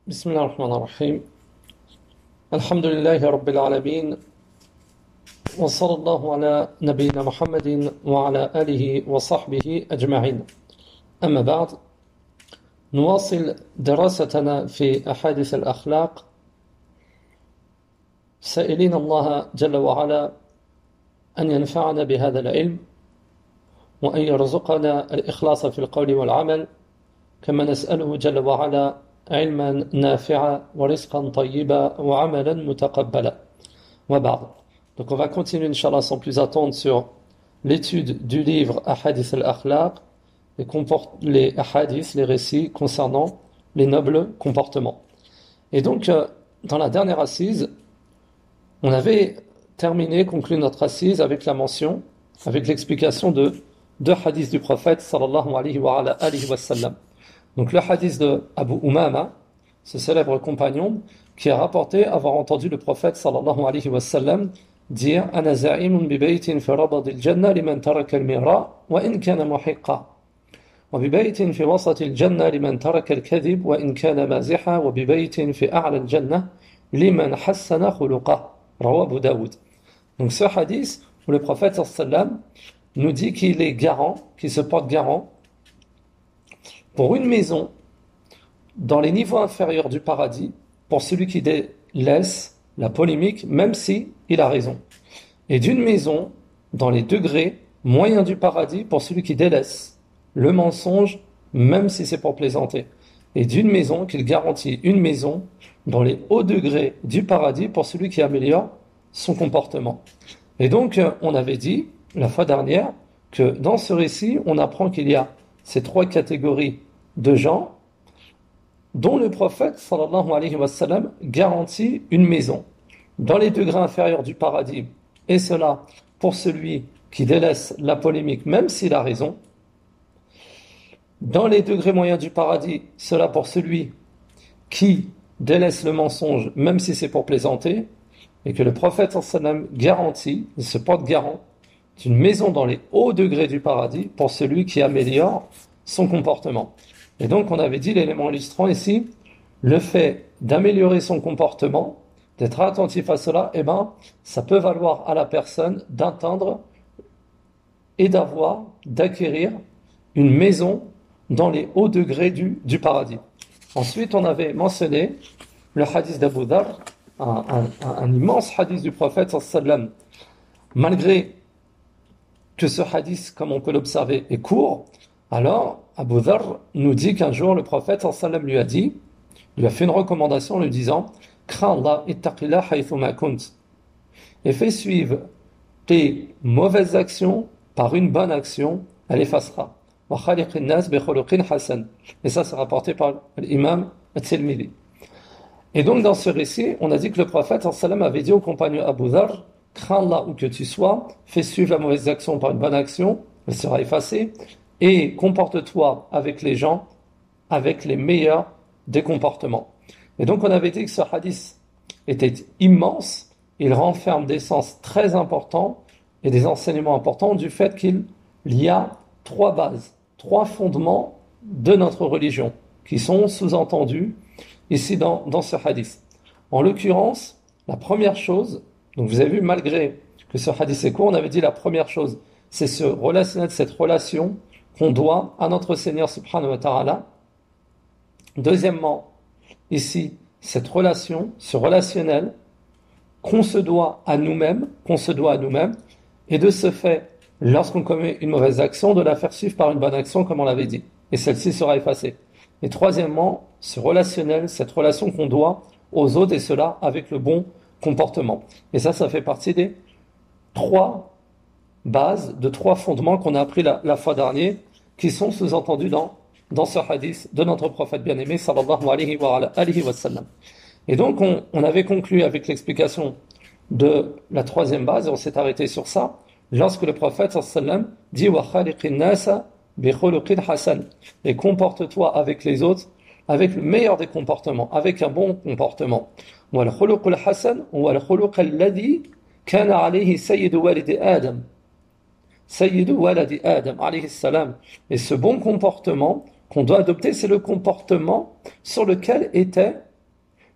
بسم الله الرحمن الرحيم الحمد لله رب العالمين وصلى الله على نبينا محمد وعلى آله وصحبه أجمعين أما بعد نواصل دراستنا في أحاديث الأخلاق سائلين الله جل وعلا أن ينفعنا بهذا العلم وأن يرزقنا الإخلاص في القول والعمل كما نسأله جل وعلا علما نافعا ورزقا طيبا وعملا متقبلا وبعد. Donc on va continuer, Inch'Allah, sans plus attendre, sur l'étude du livre Ahadith al-Akhlaq, les Ahadith, les récits concernant les nobles comportements. Et donc, dans la dernière assise, on avait conclu notre assise avec la mention, avec l'explication de deux hadiths du prophète, sallallahu alayhi wa sallam. Donc le hadith de Abu Umama, ce célèbre compagnon, qui a rapporté avoir entendu le prophète, sallallahu alayhi wa sallam, dire أنا زعيم ببيت في ربض الجنة لمن ترك المراء وإن كان محقا وببيت في وسط الجنة لمن ترك الكذب وإن كان مازحا وببيت في أعلى الجنة لمن حسن خلقه رواه أبو داود. Donc ce hadith où le prophète sallam nous dit qu'il est garant, qu'il se porte garant pour une maison dans les niveaux inférieurs du paradis pour celui qui délaisse la polémique, même si il a raison. Et d'une maison dans les degrés moyens du paradis pour celui qui délaisse le mensonge, même si c'est pour plaisanter. Et d'une maison qu'il garantit, une maison dans les hauts degrés du paradis pour celui qui améliore son comportement. Et donc, on avait dit, la fois dernière, que dans ce récit, on apprend qu'il y a ces trois catégories de gens dont le prophète sallallahu alayhi wa sallam garantit une maison dans les degrés inférieurs du paradis, et cela pour celui qui délaisse la polémique même s'il a raison, dans les degrés moyens du paradis, cela pour celui qui délaisse le mensonge même si c'est pour plaisanter, et que le prophète sallallahu alayhi wa sallam garantit, il se porte garant d'une maison dans les hauts degrés du paradis pour celui qui améliore son comportement. Et donc, on avait dit l'élément illustrant ici, le fait d'améliorer son comportement, d'être attentif à cela, eh ben, ça peut valoir à la personne d'atteindre et d'acquérir une maison dans les hauts degrés du paradis. Ensuite, on avait mentionné le hadith d'Abu Dharr, un immense hadith du prophète sallallahu alayhi wa sallam. Malgré que ce hadith, comme on peut l'observer, est court, alors Abu Dharr nous dit qu'un jour le prophète sallallahu alayhi wa sallam lui a fait une recommandation en lui disant crains Allah, ittaqillah haythuma kunt, et fais suivre tes mauvaises actions par une bonne action, elle effacera. Wa khaliqin nas bi khuluqin hasan. Et ça c'est rapporté par l'imam at-Tirmidhi. Et donc dans ce récit, on a dit que le prophète sallallahu alayhi wa sallam avait dit au compagnon Abu Dharr, crains Allah où que tu sois, fais suivre la mauvaise action par une bonne action, elle sera effacée. Et comporte-toi avec les gens avec les meilleurs des comportements. Et donc on avait dit que ce hadith était immense, il renferme des sens très importants et des enseignements importants du fait qu'il y a trois bases, trois fondements de notre religion qui sont sous-entendus ici dans ce hadith. En l'occurrence, la première chose, donc vous avez vu malgré que ce hadith est court, on avait dit la première chose, c'est se relationner de cette relation qu'on doit à notre Seigneur subhanahu wa ta'ala. Deuxièmement, ici, cette relation, ce relationnel qu'on se doit à nous-mêmes, et de ce fait, lorsqu'on commet une mauvaise action, de la faire suivre par une bonne action, comme on l'avait dit. Et celle-ci sera effacée. Et troisièmement, ce relationnel, cette relation qu'on doit aux autres, et cela avec le bon comportement. Et ça fait partie des trois bases, de trois fondements qu'on a appris la fois dernière, qui sont sous-entendus dans ce hadith de notre prophète bien-aimé, sallallahu alayhi wa sallam. Et donc, on avait conclu avec l'explication de la troisième base, et on s'est arrêté sur ça, lorsque le prophète, sallallahu alayhi wa sallam, dit « Wa khaliqin nasa bi khuluqin hasan » et comporte-toi avec les autres avec le meilleur des comportements, avec un bon comportement. « Wa al-khuluqul hasan wa al-khuluq alladhi kana alayhi sayyidu walidi Adam » Sayyidu waladi Adam, alayhi salam. Et ce bon comportement qu'on doit adopter, c'est le comportement sur lequel était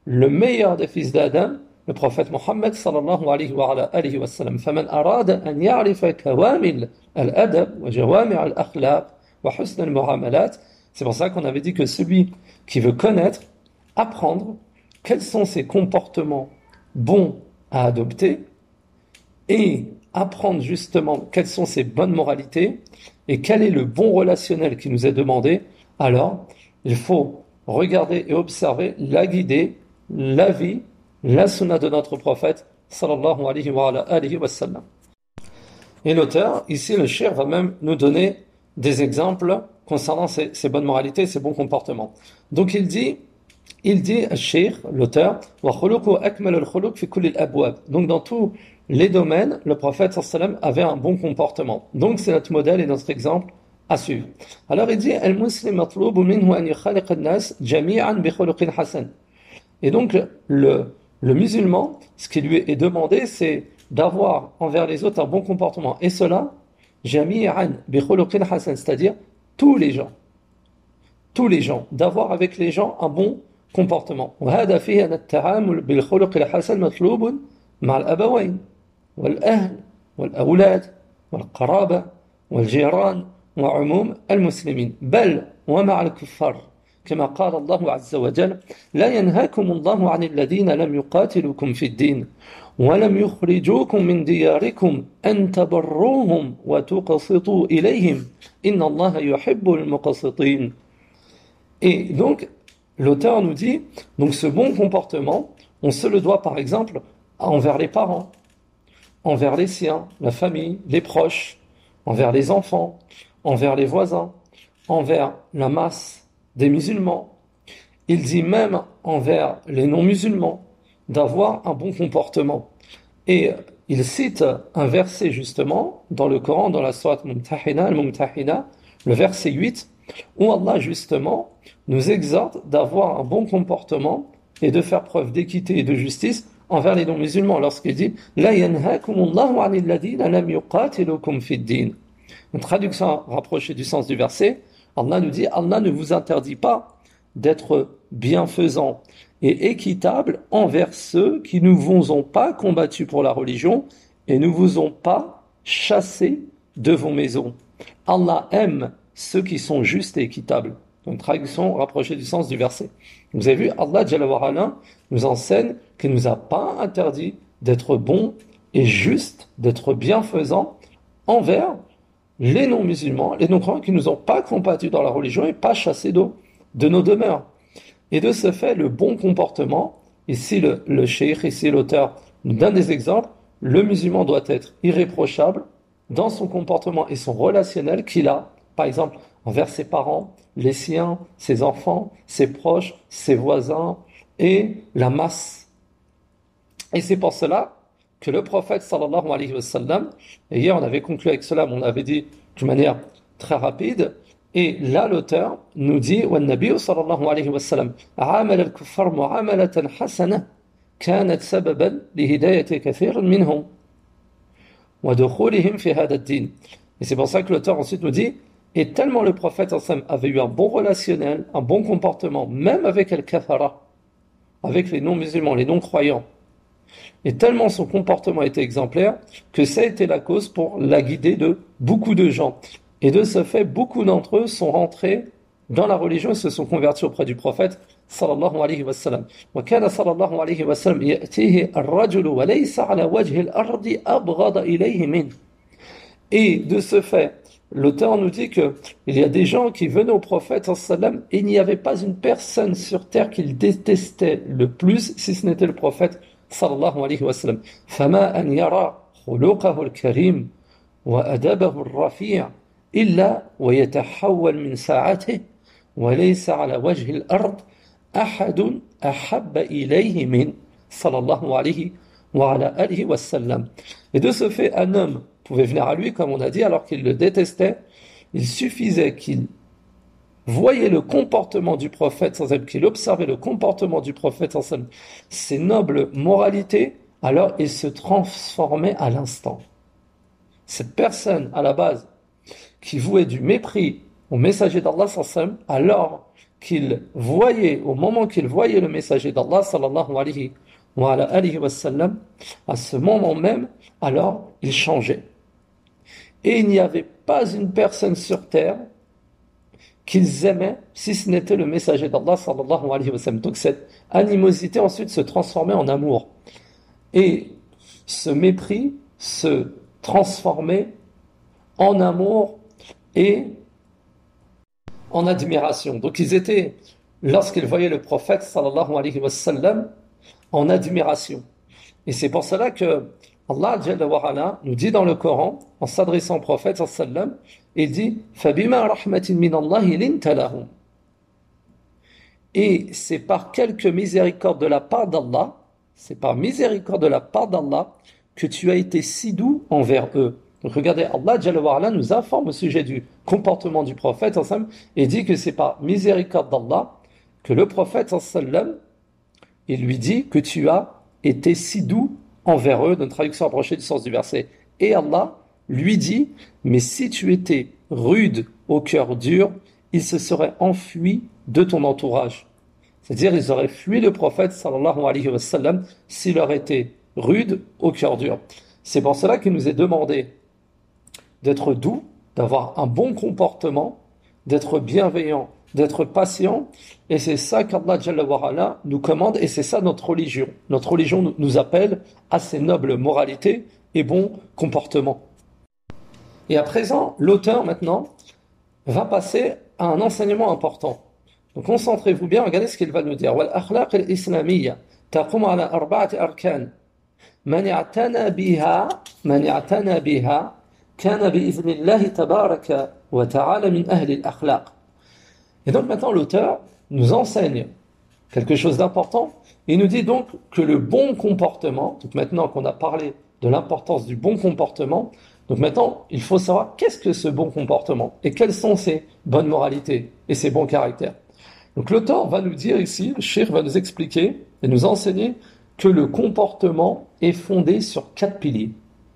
le meilleur des fils d'Adam, le prophète Mohammed sallallahu alayhi wa sallam. فَمَنْ أَرَادَ أَنْ يَعْرِفَ كَوَامِلَ الْأَدَبِ وَجَوَامِعَ الْأَخْلَاقِ وَحُسْنَ الْمُعَامَلَاتِ. C'est pour ça qu'on avait dit que celui qui veut connaître, apprendre quels sont ses comportements bons à adopter et apprendre justement quelles sont ses bonnes moralités et quel est le bon relationnel qui nous est demandé, alors il faut regarder et observer la guidée, la vie, la sunna de notre prophète sallallahu alayhi wa sallam. Et l'auteur, ici le cheikh va même nous donner des exemples concernant ces bonnes moralités, ces bons comportements. Donc il dit cheikh, l'auteur, donc dans tous les domaines, le prophète sallallahu alayhi wa sallam avait un bon comportement. Donc c'est notre modèle et notre exemple à suivre. Alors il dit et donc le musulman, ce qui lui est demandé, c'est d'avoir envers les autres un bon comportement. Et cela, c'est-à-dire tous les gens, d'avoir avec les gens un bon comportement. والأهل والأولاد والقرابة والجيران وعموم المسلمين بل ومع الكفار كما قال الله عز وجل لا ينهاكم الله عن الذين لم يقاتلوكم في الدين ولم يخرجوكم من دياركم أن تبروهم وتقسطوا إليهم إن الله يحب المقسطين. Et donc l'auteur nous dit donc ce bon comportement on se le doit par exemple envers les parents, envers les siens, la famille, les proches, envers les enfants, envers les voisins, envers la masse des musulmans. Il dit même envers les non-musulmans d'avoir un bon comportement. Et il cite un verset justement dans le Coran, dans la sourate Mumtahina, al-Mumtahina, le verset 8, où Allah justement nous exhorte d'avoir un bon comportement et de faire preuve d'équité et de justice envers les non-musulmans lorsqu'il dit La yanhakumullahu anil ladina lam yuqatilukum fid din. Une traduction rapprochée du sens du verset, Allah nous dit Allah ne vous interdit pas d'être bienfaisant et équitable envers ceux qui ne vous ont pas combattu pour la religion et ne vous ont pas chassé de vos maisons. Allah aime ceux qui sont justes et équitables. Une traduction rapprochée du sens du verset. Vous avez vu, Allah Jalla wa Ala nous enseigne qu'il ne nous a pas interdit d'être bon et juste, d'être bienfaisant envers les non-musulmans, les non-croyants qui ne nous ont pas combattus dans la religion et pas chassés de nos demeures. Et de ce fait, le bon comportement, ici le cheikh, ici l'auteur, nous donne des exemples. Le musulman doit être irréprochable dans son comportement et son relationnel qu'il a, par exemple, envers ses parents, les siens, ses enfants, ses proches, ses voisins et la masse. Et c'est pour cela que le prophète sallallahu alayhi wa sallam, et hier on avait conclu avec cela, mais on l'avait dit d'une manière très rapide, et là l'auteur nous dit وَالنَّبِيُّ صلى الله عليه وسلم عامل الكفار معاملة حسنة كانت سببا لهداية كثير منهم وَدُخُولِهِمْ فِي هَذَا الدِّينِ. Et c'est pour ça que l'auteur ensuite nous dit et tellement le prophète avait eu un bon relationnel, un bon comportement, même avec al-kafara, avec les non-musulmans, les non-croyants, et tellement son comportement était exemplaire que ça a été la cause pour la guider de beaucoup de gens. Et de ce fait, beaucoup d'entre eux sont rentrés dans la religion et se sont convertis auprès du prophète sallallahu alayhi wa sallam. وَكَانَ صلى الله عليه وسلم يأتيه الرجل وليس على وجه الأرض أبغض إليه منه. Et de ce fait, l'auteur nous dit que il y a des gens qui venaient au prophète sallam et il n'y avait pas une personne sur terre qu'il détestait le plus si ce n'était le prophète sallallahu alayhi wa sallam. فَمَا أَنْ يَرَى خُلُقَهُ الْكَرِيمُ وَأَدَبَهُ الرَّفِيعُ إِلَّا وَيَتَحَوَّلْ مِنْ سَاعَتِهِ وَلَيْسَ عَلَى وَجْهِ الْأَرْضِ أَحَدٌ أَحَبَّ إِلَيْهِ مِنْ sallallahu alayhi wa ala alihi wa sallam. Et de ce fait, un homme pouvait venir à lui, comme on a dit, alors qu'il le détestait. Il suffisait qu'il voyait le comportement du prophète, qu'il observait le comportement du prophète, ses nobles moralités, alors il se transformait à l'instant. Cette personne, à la base, qui vouait du mépris au messager d'Allah, alors au moment qu'il voyait le messager d'Allah, sallallahu alayhi wa sallam, à ce moment même, alors il changeait. Et il n'y avait pas une personne sur terre qu'ils aimaient, si ce n'était le messager d'Allah, sallallahu alayhi wa sallam. Donc cette animosité ensuite se transformait en amour. Et ce mépris se transformait en amour et en admiration. Donc ils étaient, lorsqu'ils voyaient le prophète, sallallahu alayhi wa sallam, en admiration. Et c'est pour cela que Allah Jalla wa Ala nous dit dans le Coran, en s'adressant au prophète, sallallahu alayhi wa sallam, il dit فَبِمَا رَحْمَةٍ مِّنَ اللَّهِ لِنْتَ لَهُمْ. Et c'est par quelque miséricorde de la part d'Allah, c'est par miséricorde de la part d'Allah que tu as été si doux envers eux. Donc regardez, Allah Jalla wa Ala nous informe au sujet du comportement du prophète ensemble et dit que c'est par miséricorde d'Allah que le prophète sallam, il lui dit que tu as été si doux envers eux, d'une traduction approchée du sens du verset. Et Allah lui dit, mais si tu étais rude au cœur dur, ils se seraient enfuis de ton entourage. C'est-à-dire, ils auraient fui le prophète sallallahu alayhi wa sallam s'il aurait été rude au cœur dur. C'est pour cela qu'il nous est demandé d'être doux, d'avoir un bon comportement, d'être bienveillant, d'être patient, et c'est ça qu'Allah Jalla wa Ala nous commande, et c'est ça notre religion. Notre religion nous appelle à ces nobles moralités et bons comportements. Et à présent, l'auteur maintenant va passer à un enseignement important. Donc concentrez-vous bien, regardez ce qu'il va nous dire. وَالْأَخْلَاقِ الْإِسْلَامِيَّةِ تَقُومُ عَلَى أَرْبَعَةِ أَرْكَانٍ مَنْ اعْتَنَى بِهَا كَانَ بِإِذْنِ اللَّهِ تَبَارَكَ وَتَعَالَى مِنْ أَهْلِ الْأَخْلَاقِ. Et donc maintenant l'auteur nous enseigne quelque chose d'important. Il nous dit donc que le bon comportement, donc maintenant qu'on a parlé de l'importance du bon comportement, donc maintenant il faut savoir qu'est-ce que ce bon comportement et quelles sont ses bonnes moralités et ses bons caractères. Donc l'auteur va nous dire ici, le cheikh va nous expliquer et nous enseigner que le comportement est fondé sur 4 piliers.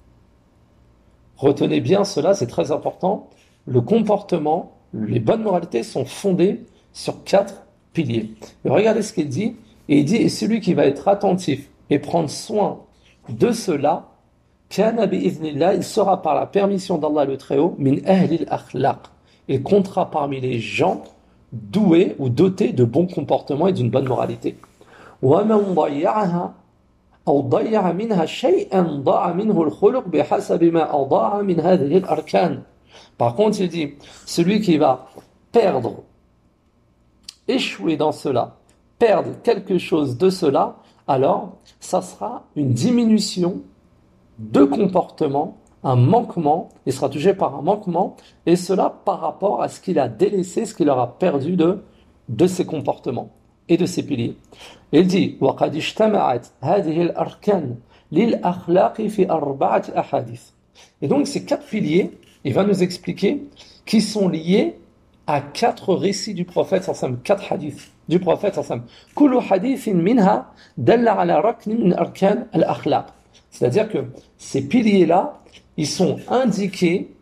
Retenez bien cela, c'est très important. Le comportement, les bonnes moralités sont fondées sur 4 piliers. Et regardez ce qu'il dit. Et il dit, et celui qui va être attentif et prendre soin de cela, kana bi'idhnillah, il sera par la permission d'Allah le Très-Haut, min ahlil akhlaq. Il comptera parmi les gens doués ou dotés de bons comportements et d'une bonne moralité. وَمَنْ ضَيَّعَهَا أو ضيع منها شيئا ضاع منه الخلق بحسب ما أضاع من هذه الأركان. Par contre, il dit, celui qui va perdre, échouer dans cela, perdre quelque chose de cela, alors ça sera une diminution de comportement, un manquement, il sera touché par un manquement, et cela par rapport à ce qu'il a délaissé, ce qu'il aura perdu de ses comportements et de ses piliers. Il dit وَقَدْ اجْتَمَعَتْ هَذِهِ الْأَرْكَانِ لِلْأَخْلَاقِ فِي أَرْبَعَةِ أَحَادِيث. Et donc ces 4 piliers, il va nous expliquer, qui sont liés à 4 récits du prophète, 4 hadiths du prophète. كُلُّ حَدِيثٍ مِنْهَا دَلَّ عَلَى رَكْنٍ مِنْ أَرْكَانِ الْأَخْلَاقِ. C'est-à-dire que ces piliers-là, ils sont indiqués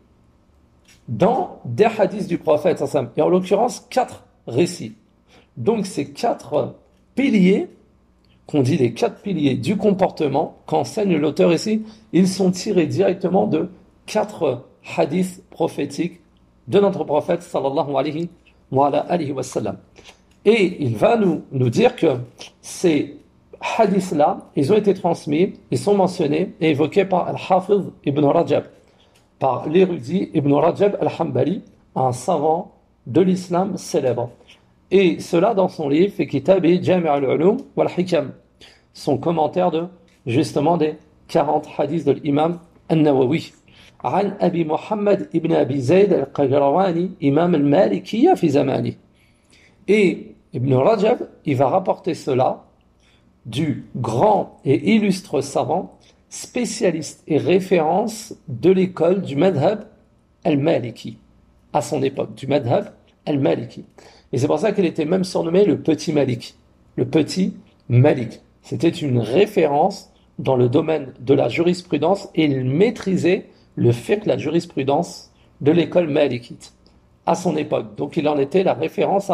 dans des hadiths du prophète, et en l'occurrence 4 récits. Donc ces 4 piliers, qu'on dit les 4 piliers du comportement, qu'enseigne l'auteur ici, ils sont tirés directement de 4 hadiths prophétiques de notre prophète sallallahu alayhi wa sallam. Et il va nous dire que ces hadiths-là, ils ont été transmis, ils sont mentionnés et évoqués par Al-Hafiz ibn Rajab, par l'érudit Ibn Rajab al-Hanbali, un savant de l'islam célèbre. Et cela dans son livre, fait Kitabi Jami' al-Ulum wal-Hikam, son commentaire de, justement, des 40 hadiths de l'imam al-Nawawi. عن أبي محمد ابن أبي زيد القيرواني إمام المالكية في زمانه. Et Ibn Rajab, il va rapporter cela du grand et illustre savant, spécialiste et référence de l'école du madhab al-Maliki, à son époque, du madhab al-Maliki. Et c'est pour ça qu'il était même surnommé le petit Malik. Le petit Malik. C'était une référence dans le domaine de la jurisprudence et il maîtrisait le fiqh, la jurisprudence de l'école malikite à son époque. Donc il en était la référence à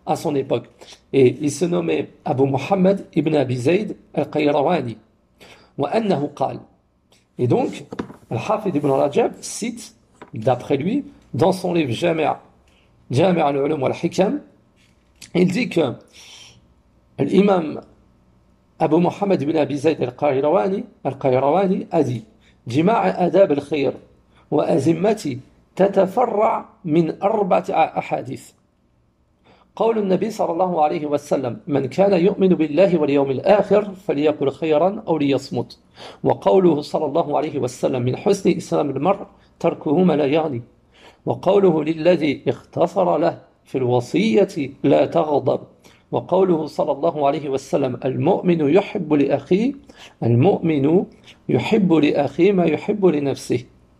à son époque. Et il se nommait Abu Muhammad ibn Abi Zayd al-Qayrawani. وأنه قال. Et donc, Al-Hafid ibn Rajab cite, d'après lui, dans son livre Jami' al-Ulum wal-Hikam, il dit que l'imam Abu Muhammad ibn Abi Zayd al-Qayrawani a dit جماع آداب الخير وأزمتي تتفرع من 4 أحاديث. قول النبي صلى الله عليه وسلم من كان يؤمن بالله واليوم الآخر فليقل خيرا أو ليصمت. وقوله صلى الله عليه وسلم من حسن إسلام المرء تركه ما لا يغني. وقوله للذي اختصر له في الوصية لا تغضب. وقوله صلى الله عليه وسلم المؤمن يحب لأخيه ما يحب لنفسه.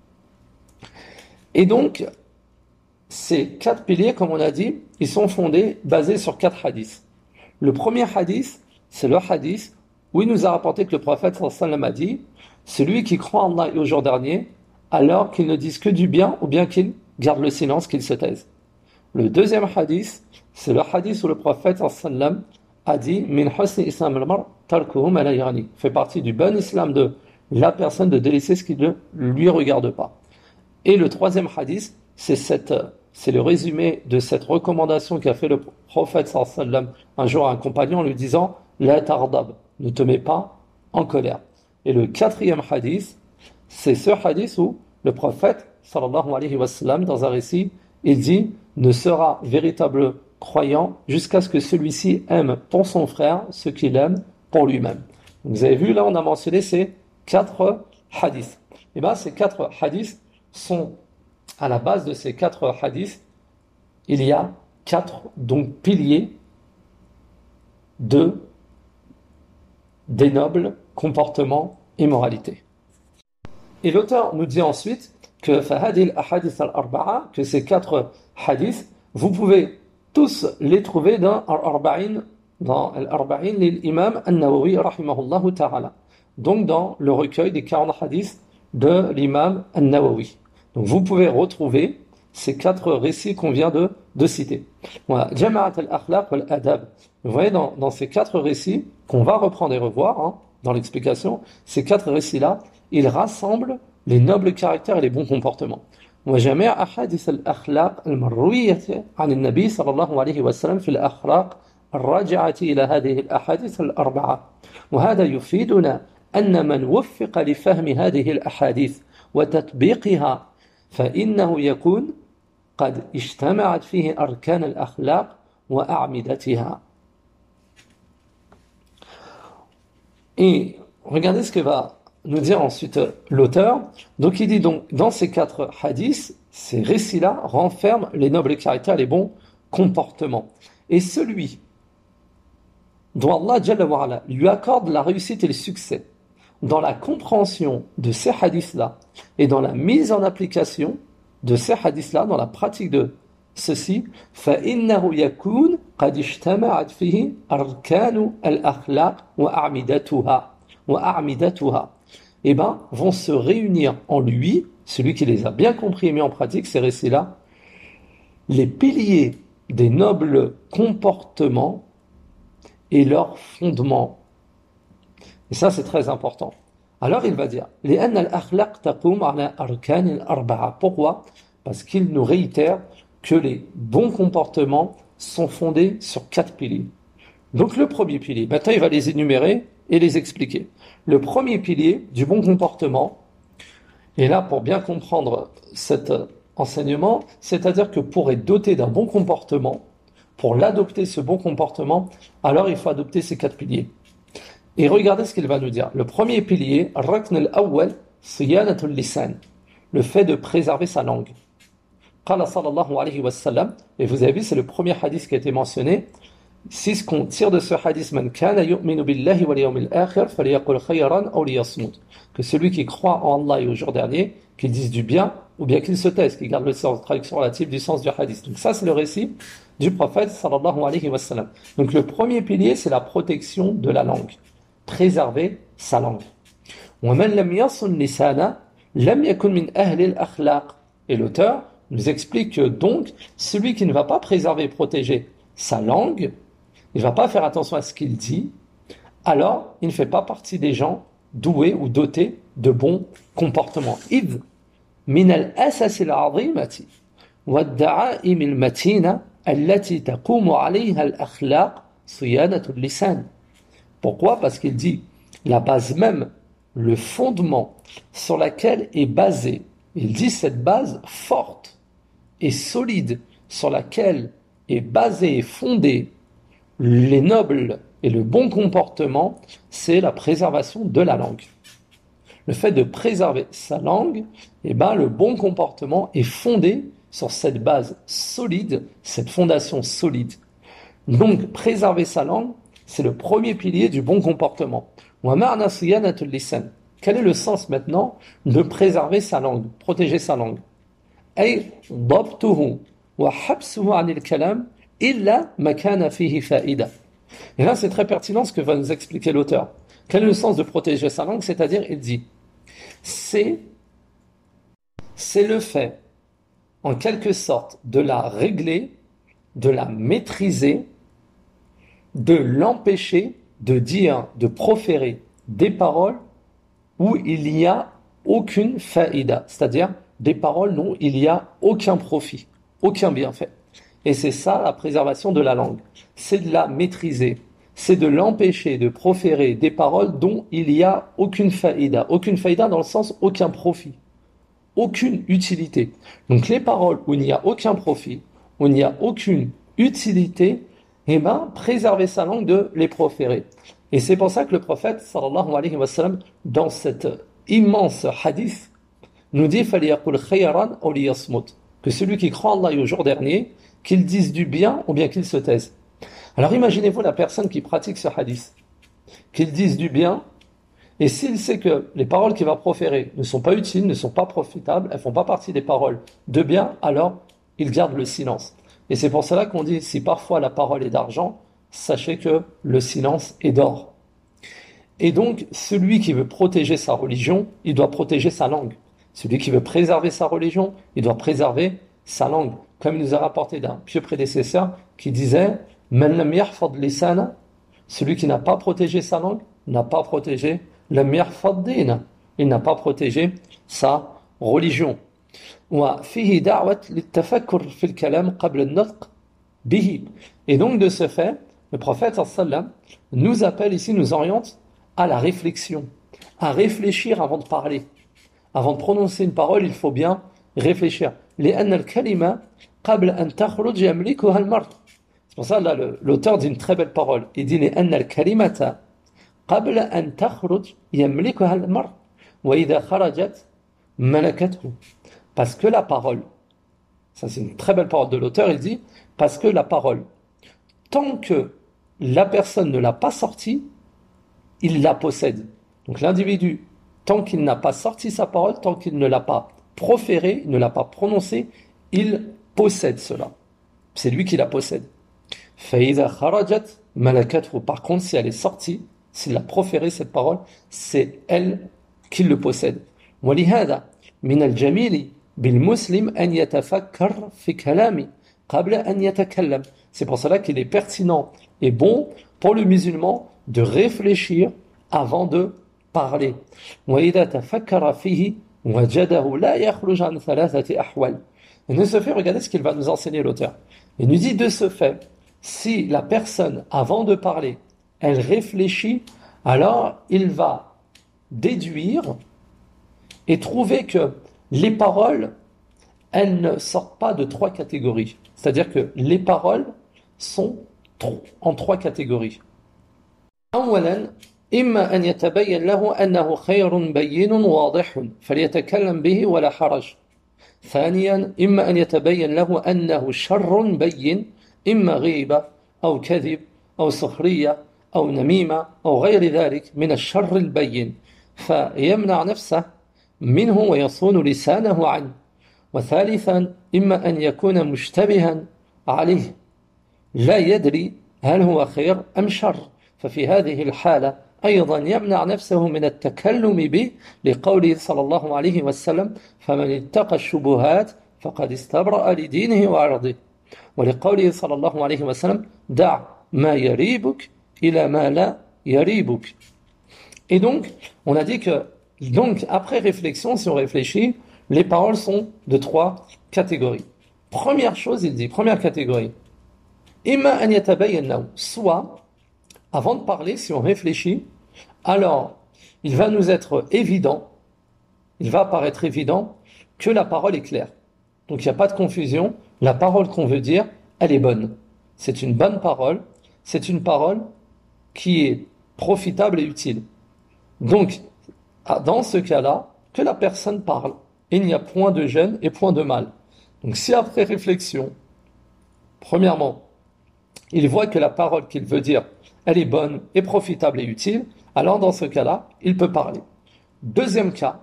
Et donc, ces 4 piliers, comme on a dit, ils sont basés sur 4 hadiths. Le premier hadith, c'est le hadith où il nous a rapporté que le prophète sallallahu alayhi wa sallam a dit celui qui croit en Allah et au jour dernier, alors qu'il ne dise que du bien ou bien qu'il garde le silence, qu'il se taise. Le deuxième hadith, c'est le hadith où le prophète sallallahu alayhi wa sallam a dit min husni islam al-mar tarkuhu ma la yaghni, fait partie du bon islam de la personne de délaisser ce qui ne lui regarde pas. Et le troisième hadith, c'est le résumé de cette recommandation qu'a fait le prophète sallallahu alayhi wa sallam un jour à un compagnon en lui disant la tardab, ne te mets pas en colère. Et le quatrième hadith, c'est ce hadith où le prophète sallallahu alayhi wa sallam, dans un récit, il dit ne sera véritable croyant jusqu'à ce que celui-ci aime pour son frère ce qu'il aime pour lui-même. Donc vous avez vu, là on a mentionné ces 4 hadiths. Et bien ces 4 hadiths sont à la base de ces 4 hadiths, il y a 4 donc piliers des nobles comportements et moralité. Et l'auteur nous dit ensuite que fahadil ahadith al-arba'a, que ces 4 hadiths, vous pouvez tous les trouver dans Al-Arba'in l'imam An-Nawawi rahimahullahu ta'ala. Donc dans le recueil des 40 hadiths de l'imam An-Nawawi. Donc vous pouvez retrouver ces 4 récits qu'on vient de citer. Voilà. Jama'at al-akhlaq wal-adab. Vous voyez dans ces 4 récits qu'on va reprendre et revoir dans l'explication, ces 4 récits-là, ils rassemblent les nobles caractères et les bons comportements. وجميع أحاديث الأخلاق المروية عن النبي صلى الله عليه وسلم في الأخلاق الراجعة إلى هذه الأحاديث الأربعة. وهذا يفيدنا أن من وفق لفهم هذه الأحاديث وتطبيقها فإنه يكون قد اجتمعت فيه أركان الأخلاق وأعمدتها. Et regardez ce que va nous dire ensuite l'auteur. Donc il dit donc dans ces 4 hadiths, ces récits-là renferment les nobles caractères, les bons comportements. Et celui dont Allah Jalla wa Ala lui accorde la réussite et le succès dans la compréhension de ces hadiths-là et dans la mise en application de ces hadiths-là, dans la pratique de ceci, فَإِنَّهُ يَكُونَ قَدْ اجْتَمَعَتْ فِيهِ أَرْكَانُ الْأَخْلَاقِ وَأَعْمِدَتُهَا. Eh ben, vont se réunir en lui, celui qui les a bien compris et mis en pratique, ces récits-là, les piliers des nobles comportements et leurs fondements. Et ça, c'est très important. Alors, il va dire, لأن الأخلاق تقوم على أركان الأربعة. Pourquoi? Parce qu'il nous réitère que les bons comportements sont fondés sur 4 piliers. Donc, le premier pilier, maintenant, il va les énumérer et les expliquer. Le premier pilier du bon comportement, et là, pour bien comprendre cet enseignement, c'est-à-dire que pour être doté d'un bon comportement, pour l'adopter, ce bon comportement, alors il faut adopter ces 4 piliers. Et regardez ce qu'il va nous dire. Le premier pilier, Rakn al-awwal, Siyanatul lisan, le fait de préserver sa langue. Qala sallallahu alayhi wa sallam, et vous avez vu, c'est le premier hadith qui a été mentionné. Si ce qu'on tire de ce hadith, Man kana yu'minu billahi wal yawmil akhir, falyaqul khayran aw liyasmut, que celui qui croit en Allah et au jour dernier, qu'il dise du bien, ou bien qu'il se taise, qu'il garde le sens, traduction relative du sens du hadith. Donc ça, c'est le récit du prophète sallallahu alayhi wa sallam. Donc le premier pilier, c'est la protection de la langue. Préserver sa langue. وَمَنْ لَمْ يَصُنْ لِسَانَهُ لَمْ يَكُنْ مِنْ أَهْلِ الْأَخْلَاقِ. Et l'auteur nous explique que donc, celui qui ne va pas préserver et protéger sa langue, il ne va pas faire attention à ce qu'il dit, alors il ne fait pas partie des gens doués ou dotés de bons comportements. إذ من الأساس العظيمة والدعائم المتينة التي تقوم عليها الأخلاق صيانة اللسان. Pourquoi? Parce qu'il dit la base même, le fondement sur laquelle est basé, il dit cette base forte et solide sur laquelle est basé et fondé les nobles et le bon comportement, c'est la préservation de la langue. Le fait de préserver sa langue, le bon comportement est fondé sur cette base solide, cette fondation solide. Donc, préserver sa langue, c'est le premier pilier du bon comportement. Quel est le sens maintenant de préserver sa langue, protéger sa langue? Et là, c'est très pertinent ce que va nous expliquer l'auteur. Quel est le sens de protéger sa langue? C'est-à-dire, il dit, c'est le fait, en quelque sorte, de la régler, de la maîtriser, de l'empêcher de dire, de proférer des paroles où il n'y a aucune faïda, c'est-à-dire des paroles dont il n'y a aucun profit, aucun bienfait. Et c'est ça la préservation de la langue, c'est de la maîtriser, c'est de l'empêcher de proférer des paroles dont il n'y a aucune faïda dans le sens aucun profit, aucune utilité. Donc les paroles où il n'y a aucun profit, où il n'y a aucune utilité, préserver sa langue de les proférer. Et c'est pour ça que le prophète, sallallahu alayhi wa sallam, dans cet immense hadith, nous dit فَلْيَقُلْ خَيْرًا أَوْ لِيَصْمُتْ, que celui qui croit en Allah et au jour dernier, qu'il dise du bien ou bien qu'il se taise. Alors imaginez-vous la personne qui pratique ce hadith, qu'il dise du bien, et s'il sait que les paroles qu'il va proférer ne sont pas utiles, ne sont pas profitables, elles ne font pas partie des paroles de bien, alors il garde le silence. Et c'est pour cela qu'on dit, si parfois la parole est d'argent, sachez que le silence est d'or. Et donc, celui qui veut protéger sa religion, il doit protéger sa langue. Celui qui veut préserver sa religion, il doit préserver sa langue. Comme il nous a rapporté d'un pieux prédécesseur qui disait « Man lam yahfad lisana » celui qui n'a pas protégé sa langue, n'a pas protégé lam yahfad dina, il n'a pas protégé sa religion. وفيه دعوة للتفكر في الكلام قبل النطق به. Et donc de ce fait, le prophète sallam nous appelle ici, nous oriente à la réflexion, à réfléchir avant de parler. Avant de prononcer une parole, il faut bien réfléchir. لأن الكلمة قبل أن تخرج يملكها المرء. C'est pour ça là l'auteur dit une très belle parole. Il dit لأن الكلمة قبل أن تخرج يملكها المرء وإذا خرجت ملكته. Parce que la parole, ça c'est une très belle parole de l'auteur, il dit, parce que la parole, tant que la personne ne l'a pas sortie, il la possède. Donc l'individu, tant qu'il n'a pas sorti sa parole, tant qu'il ne l'a pas proférée, ne l'a pas prononcée, il possède cela. C'est lui qui la possède. فَإِذَا خَرَجَتْ مَلَكَتْهُ. Par contre, si elle est sortie, s'il a proféré cette parole, c'est elle qui le possède. وَلِهَذَا مِنَ الْجَمِيلِ بالمسلم أن يتفكر في كلامه قبل أن يتكلم. C'est pour cela qu'il est pertinent et bon pour le musulman de réfléchir avant de parler. وإذا تفكر فيه وجده لا يخرج عن ثلاثة أحوال. Et de ce fait, regardez ce qu'il va nous enseigner l'auteur. Il nous dit de ce fait, si la personne, avant de parler, elle réfléchit, alors il va déduire et trouver que les paroles, elles ne sortent pas de trois catégories. C'est-à-dire que les paroles sont en trois catégories. أولاً إما أن يتبين له أنه خير بين واضح فليتكلم به ولا حرج. ثانياً إما أن يتبين له أنه شر بين إما غيبة أو كذب أو سخرية أو نميمة أو غير ذلك من الشر البين فيمنع نفسه منه ويصون لسانه عنه. وثالثا إما أن يكون مشتبها عليه لا يدري هل هو خير أم شر ففي هذه الحالة أيضا يمنع نفسه من التكلم به لقوله صلى الله عليه وسلم فمن اتقى الشبهات فقد استبرأ لدينه وعرضه. ولقوله صلى الله عليه وسلم دع ما يريبك إلى ما لا يريبك. Et donc, on a dit que, donc, après réflexion, si on réfléchit, les paroles sont de trois catégories. Première chose, il dit, première catégorie, imma an yatabayyan lahu, soit, avant de parler, si on réfléchit, alors, il va nous être évident, il va apparaître évident que la parole est claire. Donc, il n'y a pas de confusion, la parole qu'on veut dire, elle est bonne. C'est une bonne parole, c'est une parole qui est profitable et utile. Donc, dans ce cas-là, que la personne parle, il n'y a point de gêne et point de mal. Donc, si après réflexion, premièrement, il voit que la parole qu'il veut dire, elle est bonne et profitable et utile, alors dans ce cas-là, il peut parler. Deuxième cas,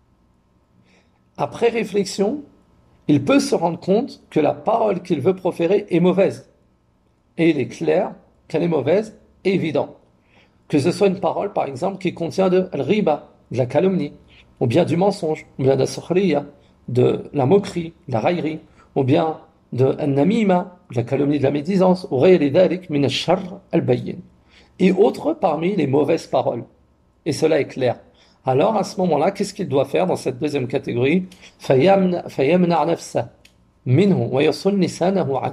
après réflexion, il peut se rendre compte que la parole qu'il veut proférer est mauvaise. Et il est clair qu'elle est mauvaise et évident. Que ce soit une parole, par exemple, qui contient de al-riba, de la calomnie, ou bien du mensonge, ou bien de la sukhriya, de la moquerie, de la raillerie, ou bien de al-namima, de la calomnie, de la médisance, ou ghayri dhalik min ash-sharr al-bayyin. Et autres parmi les mauvaises paroles. Et cela est clair. Alors, à ce moment-là, qu'est-ce qu'il doit faire dans cette deuxième catégorie? فَيَمْنَعْ نَفْسَهُ مِنْهُ وَيَصُنْ لِسَانَهُ عَنْهُ.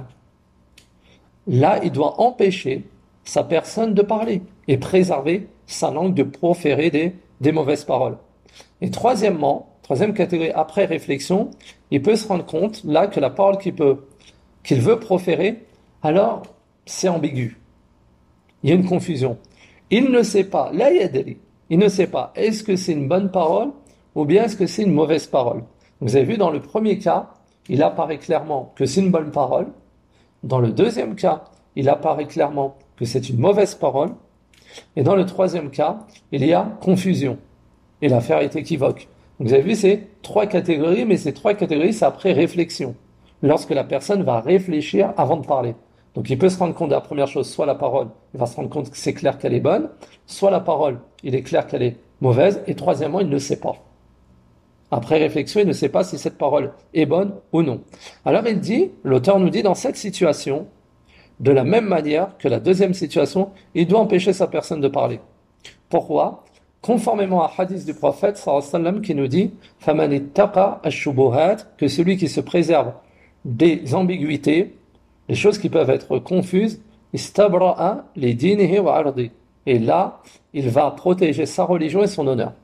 Là, il doit empêcher sa personne de parler et préserver sa langue de proférer des mauvaises paroles. Et troisièmement, troisième catégorie, après réflexion, il peut se rendre compte, là, que la parole qu'il veut proférer, alors, c'est ambigu. Il y a une confusion. Il ne sait pas, la yadri, il ne sait pas, est-ce que c'est une bonne parole ou bien est-ce que c'est une mauvaise parole. Vous avez vu, dans le premier cas, il apparaît clairement que c'est une bonne parole. Dans le deuxième cas, il apparaît clairement que c'est une mauvaise parole. Et dans le troisième cas, il y a confusion. Et l'affaire est équivoque. Donc, vous avez vu, c'est trois catégories, mais ces trois catégories, c'est après réflexion. Lorsque la personne va réfléchir avant de parler. Donc, il peut se rendre compte de la première chose, soit la parole, il va se rendre compte que c'est clair qu'elle est bonne, soit la parole, il est clair qu'elle est mauvaise, et troisièmement, il ne sait pas. Après réflexion, il ne sait pas si cette parole est bonne ou non. Alors, il dit, l'auteur nous dit, dans cette situation, de la même manière que la deuxième situation, il doit empêcher sa personne de parler. Pourquoi? Conformément à hadith du prophète sallallahu alayhi wa sallam qui nous dit فَمَنِ اتَّقَى الشُّبُهَاتِ, que celui qui se préserve des ambiguïtés, les choses qui peuvent être confuses, istabra'a li dinihi wa ardi, et là, il va protéger sa religion et son honneur.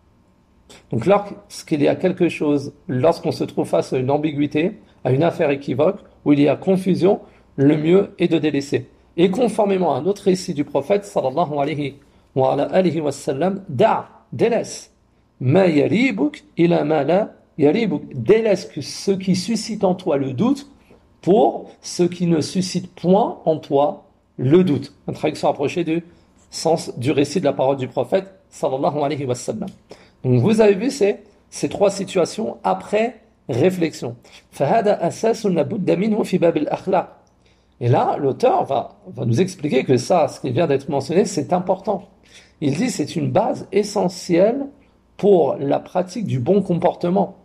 Donc lorsqu'il y a quelque chose, lorsqu'on se trouve face à une ambiguïté, à une affaire équivoque, où il y a confusion, le mieux est de délaisser. Et conformément à un autre récit du prophète sallallahu alayhi wa sallam, délaisse ma yaribuk ila ma la yaribuk, délaisse ce qui suscite en toi le doute pour ce qui ne suscite point en toi le doute. Une traduction approchée du sens du récit de la parole du prophète sallallahu alayhi wa sallam. Donc vous avez vu ces trois situations après réflexion. فهذا أساس لا بد منه في باب الأخلاق. Et là, l'auteur va nous expliquer que ça, ce qui vient d'être mentionné, c'est important. Il dit c'est une base essentielle pour la pratique du bon comportement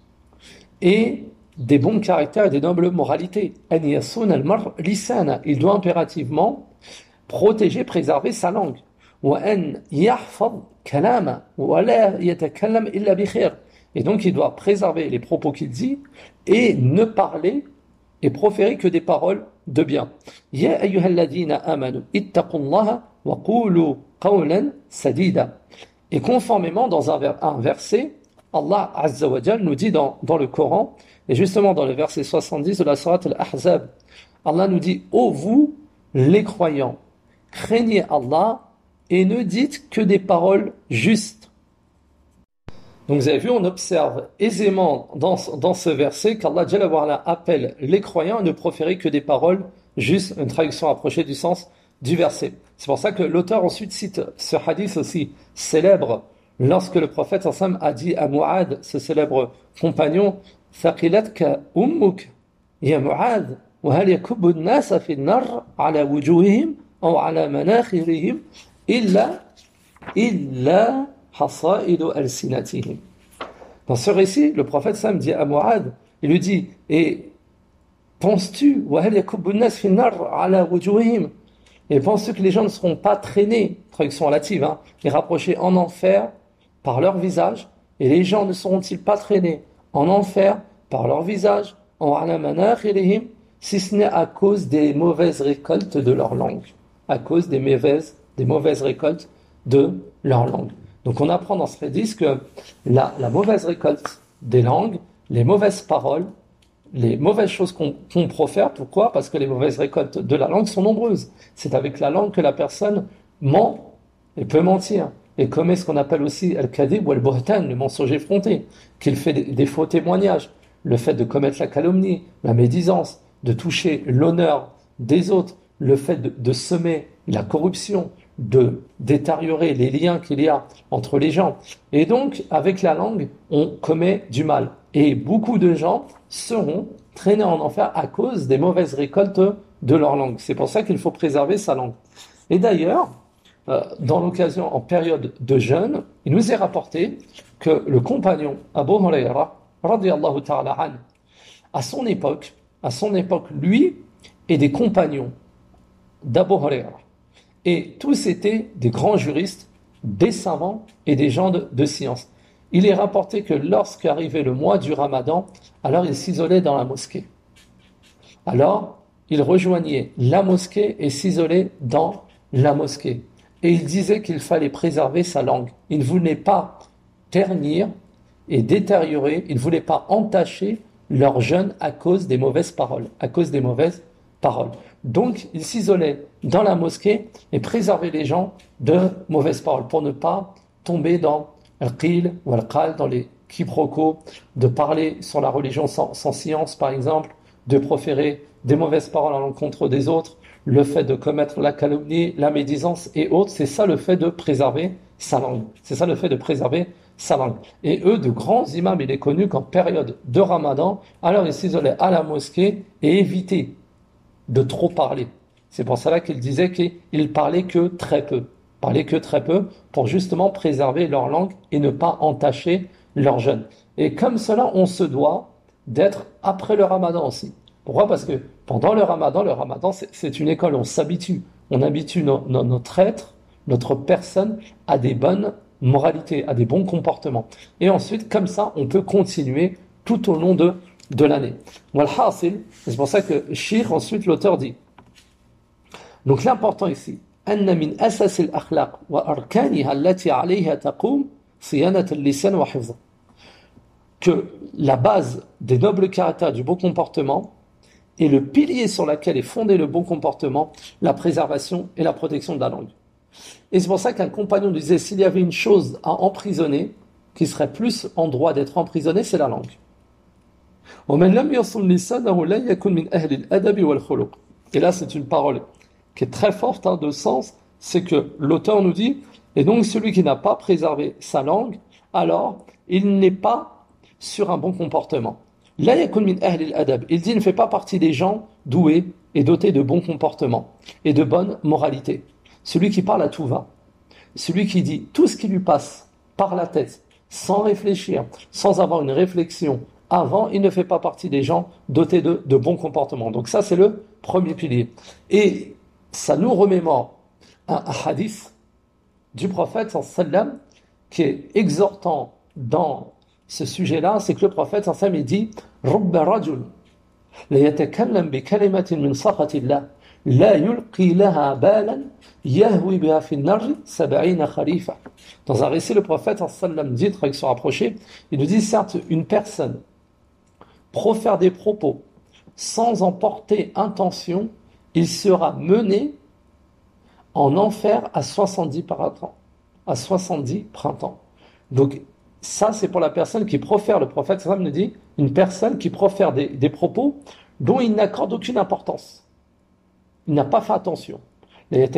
et des bons caractères et des nobles moralités. أن يصون المرء لسانه. Il doit impérativement protéger, préserver sa langue. وأن يحفظ كلامه ولا يتكلم إلا بخير. Et donc il doit préserver les propos qu'il dit et ne parler et proférer que des paroles de bien. يا أيها الذين آمنوا اتقوا الله وقولوا قولا سديدا. Et conformément dans un verset, Allah Azza wa Jal nous dit dans le Coran, et justement dans le verset 70 de la sourate Al-Ahzab, Allah nous dit: ô vous les croyants, craignez Allah et ne dites que des paroles justes. Donc vous avez vu, on observe aisément dans ce verset qu'Allah Jalla wa Ala appelle les croyants à ne proférer que des paroles justes, une traduction approchée du sens du verset. C'est pour ça que l'auteur ensuite cite ce hadith aussi célèbre lorsque le prophète sallam a dit à Mu'ad, ce célèbre compagnon: Thaqilatka ummuk ya Mu'ad wa hal yakubbu an-nasa fi an-nar ala wujuhihim aw ala manakhirihim illa hasaidu alsinatihim. Dans ce récit, le prophète sallam dit à Mu'ad, il lui dit: et Penses-tu, et penses-tu que les gens ne seront pas traînés, traduction relative, hein, et rapprochés en enfer par leur visage, et les gens ne seront-ils pas traînés en enfer par leur visage, si ce n'est à cause des mauvaises récoltes de leur langue, à cause des mauvaises récoltes de leur langue. Donc on apprend dans ce hadith que la mauvaise récolte des langues, les mauvaises paroles, les mauvaises choses qu'on profère, pourquoi? Parce que les mauvaises récoltes de la langue sont nombreuses. C'est avec la langue que la personne ment et peut mentir, et commet ce qu'on appelle aussi al-kadhib ou al-buhtan, le mensonge effronté, qu'il fait des faux témoignages, le fait de commettre la calomnie, la médisance, de toucher l'honneur des autres, le fait de semer la corruption, de détériorer les liens qu'il y a entre les gens. Et donc, avec la langue, on commet du mal. Et beaucoup de gens seront traînés en enfer à cause des mauvaises récoltes de leur langue. C'est pour ça qu'il faut préserver sa langue. Et d'ailleurs, dans l'occasion, en période de jeûne, il nous est rapporté que le compagnon Abu Huraira, radiyallahu ta'ala an, à son époque, lui et des compagnons d'Abu Huraira, et tous étaient des grands juristes, des savants et des gens de science. Il est rapporté que lorsqu'arrivait le mois du Ramadan, alors ils s'isolaient dans la mosquée. Alors, ils rejoignaient la mosquée et s'isolaient dans la mosquée. Et ils disaient qu'il fallait préserver sa langue. Ils ne voulaient pas ternir et détériorer, ils ne voulaient pas entacher leur jeûne à cause des mauvaises paroles, Donc, ils s'isolaient dans la mosquée et préservaient les gens de mauvaises paroles pour ne pas tomber dans al-qil ou al-qal, dans les quiproquos, de parler sur la religion sans science, par exemple, de proférer des mauvaises paroles à l'encontre des autres, le fait de commettre la calomnie, la médisance et autres. C'est ça le fait de préserver sa langue. Et eux, de grands imams, il est connu qu'en période de Ramadan, alors ils s'isolaient à la mosquée et évitaient de trop parler. C'est pour cela qu'ils disaient qu'ils parlaient que très peu. Pour justement préserver leur langue et ne pas entacher leur jeûne. Et comme cela, on se doit d'être après le Ramadan aussi. Pourquoi? Parce que pendant le Ramadan, c'est une école, on s'habitue. On habitue notre être, notre personne à des bonnes moralités, à des bons comportements. Et ensuite, comme ça, on peut continuer tout au long de l'année. C'est pour ça que Shir, ensuite, l'auteur dit. Donc l'important ici, أن من أساس الأخلاق وأركانها التي عليها تقوم صيانة اللسان وحفظه. Que la base des nobles caractères du bon comportement est le pilier sur lequel est fondé le bon comportement, la préservation et la protection de la langue. Et c'est pour ça qu'un compagnon disait, s'il y avait une chose à emprisonner, qui serait plus en droit d'être emprisonné, c'est la langue. Et là, c'est une parole qui est très forte de sens, c'est que l'auteur nous dit, et donc celui qui n'a pas préservé sa langue, alors il n'est pas sur un bon comportement. Il dit, il ne fait pas partie des gens doués et dotés de bons comportements et de bonne moralité. Celui qui parle à tout va, celui qui dit tout ce qui lui passe par la tête, sans réfléchir, sans avoir une réflexion avant, il ne fait pas partie des gens dotés de bons comportements. Donc ça, c'est le premier pilier. Et ça nous remémore un hadith du prophète sallam qui est exhortant dans ce sujet-là, c'est que le prophète sallam il dit رب رجل لا يتكلم بكلمة من سخط الله لا يلقي لها بالا يهوي بها في النار 70 خريفا. Dans un récit, le prophète sallam dit, traduction rapprochée, il nous dit certes, une personne profère des propos sans en porter intention, il sera mené en enfer à 70 printemps. Donc, ça, c'est pour la personne qui profère, le prophète sallam nous dit, une personne qui profère des propos dont il n'accorde aucune importance. Il n'a pas fait attention. Il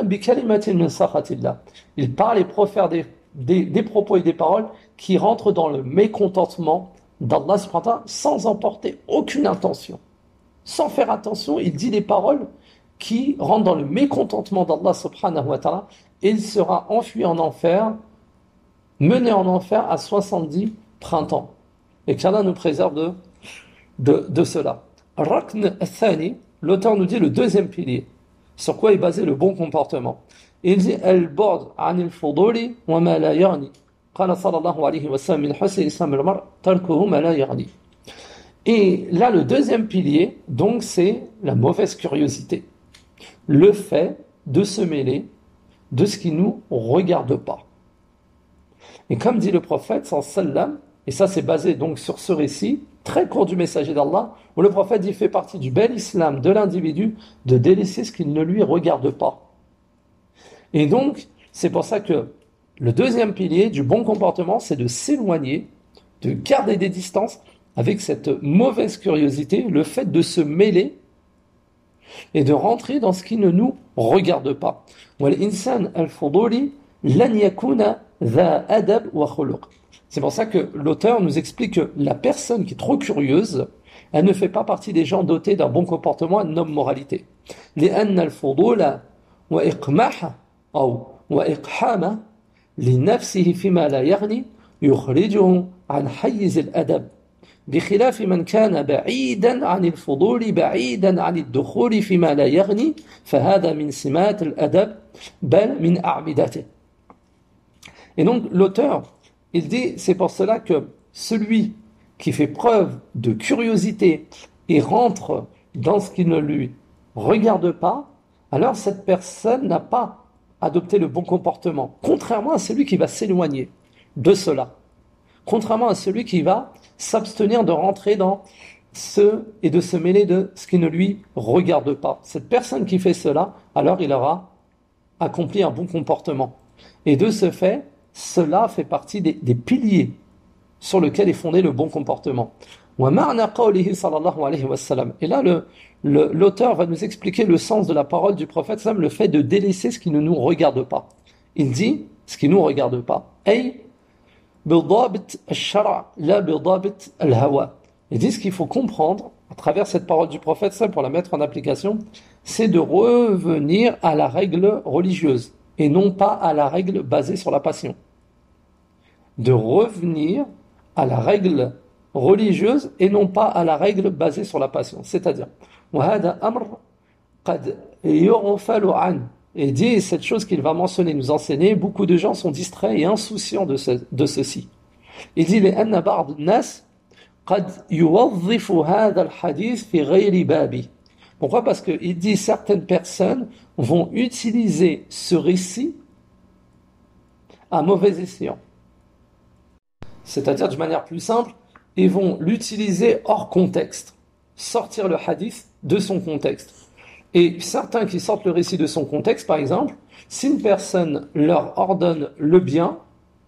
parle et profère des propos et des paroles qui rentrent dans le mécontentement d'Allah subhanahu wa ta'ala sans en porter aucune intention. Sans faire attention, il dit des paroles qui rentrent dans le mécontentement d'Allah subhanahu wa ta'ala et il sera enfui en enfer, mené en enfer à 70 printemps. Et qu'Allah nous préserve de cela. Rakn al-thani, l'auteur nous dit le deuxième pilier. Sur quoi est basé le bon comportement? Il dit al-bu'd 'an al-fuduli wa ma la yaghni. Qala sallallahu alayhi wa sallam min husni islam al-mar' tarkuhu ma la yaghni. Et là, le deuxième pilier, donc, c'est la mauvaise curiosité. Le fait de se mêler de ce qui ne nous regarde pas. Et comme dit le prophète, sallam, et ça c'est basé donc sur ce récit, très court du messager d'Allah, où le prophète dit fait partie du bel islam de l'individu de délaisser ce qui ne lui regarde pas. Et donc, c'est pour ça que le deuxième pilier du bon comportement, c'est de s'éloigner, de garder des distances avec cette mauvaise curiosité, le fait de se mêler et de rentrer dans ce qui ne nous regarde pas. C'est pour ça que l'auteur nous explique que la personne qui est trop curieuse, elle ne fait pas partie des gens dotés d'un bon comportement et d'une bonne moralité. لأن الفضول وإقماح أو وإقحام لنفسه فيما لا يغني يخرجه عن حيز الأدب بخلاف من كان بعيدا عن الفضول بعيدا عن الدخول فيما لا يغني فهذا من سمات الأدب بل من أعمدته. Et donc l'auteur, il dit, c'est pour cela que celui qui fait preuve de curiosité et rentre dans ce qui ne lui regarde pas, alors cette personne n'a pas adopté le bon comportement, contrairement à celui qui va s'éloigner de cela, contrairement à celui qui va s'abstenir de rentrer dans ce et de se mêler de ce qui ne lui regarde pas. Cette personne qui fait cela, alors il aura accompli un bon comportement. Et de ce fait, cela fait partie des piliers sur lesquels est fondé le bon comportement. Et là, l'auteur va nous expliquer le sens de la parole du prophète, le fait de délaisser ce qui ne nous regarde pas. Il dit, ce qui ne nous regarde pas. Il dit ce qu'il faut comprendre à travers cette parole du prophète, pour la mettre en application, c'est de revenir à la règle religieuse et non pas à la règle basée sur la passion. De revenir à la règle religieuse et non pas à la règle basée sur la passion. C'est-à-dire, et dit cette chose qu'il va mentionner, nous enseigner, beaucoup de gens sont distraits et insouciants de ceci. Il dit, لأن بعض الناس قد يوظف هذا الحديث في غير بابه. Pourquoi? Parce qu'il dit certaines personnes vont utiliser ce récit à mauvais escient. C'est-à-dire, de manière plus simple, ils vont l'utiliser hors contexte, sortir le hadith de son contexte. Et certains qui sortent le récit de son contexte, par exemple, si une personne leur ordonne le bien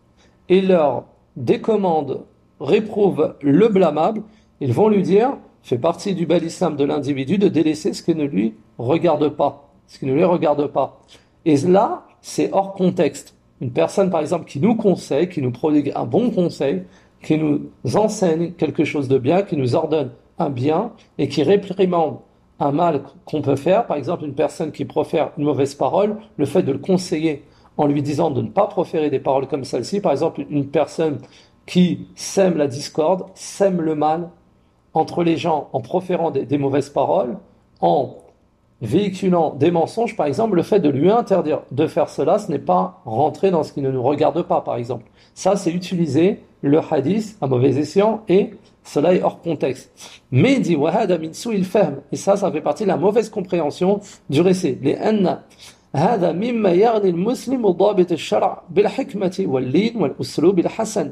et leur décommande, réprouve le blâmable, ils vont lui dire, fait partie du bel islam de l'individu de délaisser ce qui ne lui regarde pas, ce qui ne lui regarde pas. Et là, c'est hors contexte. Une personne, par exemple, qui nous conseille, qui nous prodigue un bon conseil, qui nous enseigne quelque chose de bien, qui nous ordonne un bien et qui réprimande un mal qu'on peut faire, par exemple, une personne qui profère une mauvaise parole, le fait de le conseiller en lui disant de ne pas proférer des paroles comme celle-ci, par exemple, une personne qui sème la discorde, sème le mal entre les gens en proférant des mauvaises paroles, en véhiculant des mensonges, par exemple, le fait de lui interdire de faire cela, ce n'est pas rentrer dans ce qui ne nous regarde pas, par exemple. Ça, c'est utiliser le hadith à mauvais escient et cela est hors contexte. Mais il dit, وَهَذَا مِنْ سُوءِ الْفَهْمِ. Et ça fait partie de la mauvaise compréhension du récit. لأن هذا مما يغني المسلم ضابط الشرع بالحكمة واللين والأسلوب الحسن.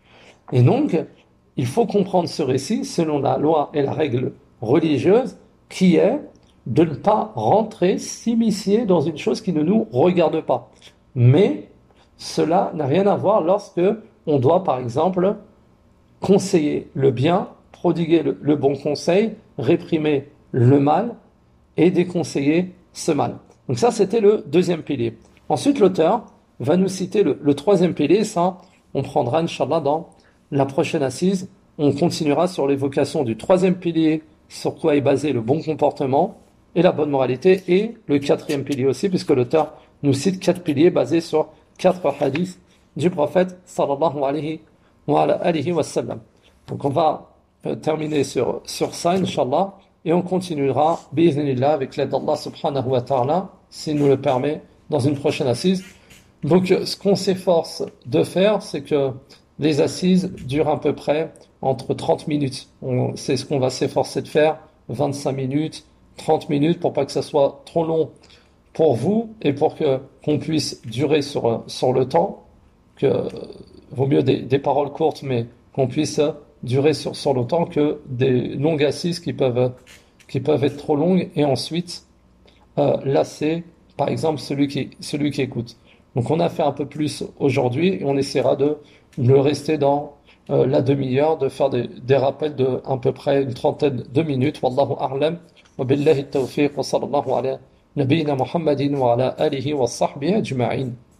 Et donc, il faut comprendre ce récit selon la loi et la règle religieuse qui est de ne pas rentrer, s'immiscer dans une chose qui ne nous regarde pas. Mais cela n'a rien à voir lorsque on doit, par exemple, conseiller le bien, prodiguer le bon conseil, réprimer le mal et déconseiller ce mal. Donc ça, c'était le deuxième pilier. Ensuite, l'auteur va nous citer le troisième pilier. Ça, on prendra, Inch'Allah, dans la prochaine assise. On continuera sur l'évocation du troisième pilier, sur quoi est basé le bon comportement et la bonne moralité, et le quatrième pilier aussi, puisque l'auteur nous cite 4 piliers basés sur 4 hadiths du prophète sallallahu alayhi wa sallam. Donc on va terminer sur ça, Inch'Allah, et on continuera, bi'idhnillah, avec l'aide d'Allah subhanahu wa ta'ala, s'il nous le permet, dans une prochaine assise. Donc, ce qu'on s'efforce de faire, c'est que les assises durent à peu près entre 30 minutes. C'est ce qu'on va s'efforcer de faire, 25 minutes, 30 minutes, pour pas que ça soit trop long pour vous et pour qu'on puisse durer sur le temps, que vaut mieux des paroles courtes, mais qu'on puisse durer sur le temps que des longues assises qui peuvent être trop longues et ensuite lasser, par exemple, celui qui écoute. Donc on a fait un peu plus aujourd'hui et on essaiera de le rester dans la demi-heure, de faire des rappels de à peu près une trentaine de minutes. Wallahu a'lam. Wa billahi tawfiq wa sallallahu ala nabiyyina Muhammadin wa ala alihi wa sahbihi ajma'in.